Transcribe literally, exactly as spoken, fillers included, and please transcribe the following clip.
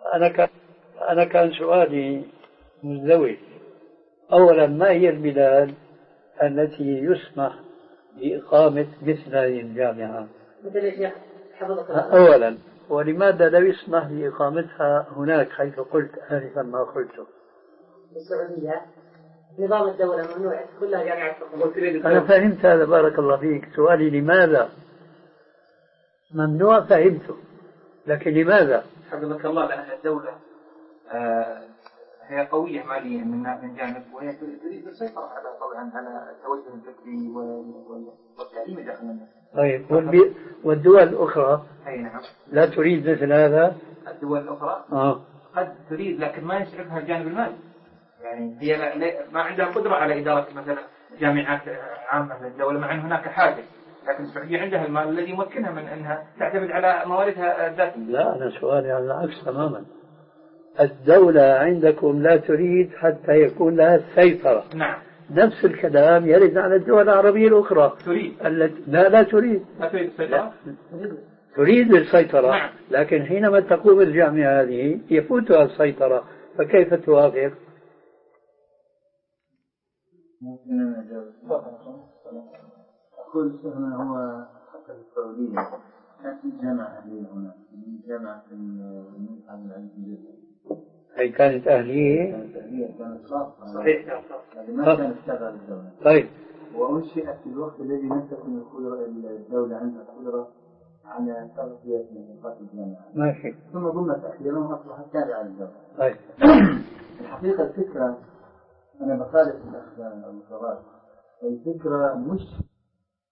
أنا كان أنا كان سؤالي مزدوج. أولا، ما هي البلاد التي يسمح بإقامة مثل هذه الجامعة؟ أولا، ولماذا لا يسمح بإقامتها هناك حيث قلت آنفا ما قلته؟ السعودية نظام الدولة ممنوع كلها جامعات. أنا فهمت هذا، بارك الله فيك. سؤالي لماذا ممنوع فهمته، لكن لماذا؟ حفظك الله، لأن الدولة آه هي قوية ماليا من من جانب، وهي تريد السيطرة على طبعا على التوجه الفكري والتعليمي داخل الناس. طيب، والدول الأخرى أي نعم لا تريد مثل هذا؟ الدول الأخرى آه. قد تريد، لكن ما يسعفها الجانب المالي. يعني هي ما عندها قدرة على إدارة مثلا جامعات عامة للدولة، مع أن هناك حاجة، لكن السعودية عندها المال الذي يمكنها من أنها تعتمد على مواردها الذاتية. لا، أنا سؤالي على العكس تماما. الدولة عندكم لا تريد حتى يكون لها السيطرة. نعم. نفس الكلام يرد على الدول العربية الأخرى. تريد. التي لا لا تريد. لا تريد السيطرة. لا. تريد السيطرة. نعم. لكن حينما تقوم الجامعة هذه يفوتها السيطرة، فكيف توافق؟ ممكن أنا أجاوب. أقول هنا هو حتى في السعودية كان في جامعة أهلية هنا، جامعة الملك عبد العزيز. هي كانت أهلية؟ كانت أهلية، كانت خاصة. صحيح. هذه ما كانت تابعة للدولة. طيب. وأنشئت في الوقت الذي لم تكن القدرة الدولة عندها قدرة على تغطية نفقات الجامعة. ماشي. ثم ضمت أخيرا وأصبحت تابعة للدولة. طيب. الحقيقة الفكرة أنا بخالف الأخ أبو شراد. الفكرة مش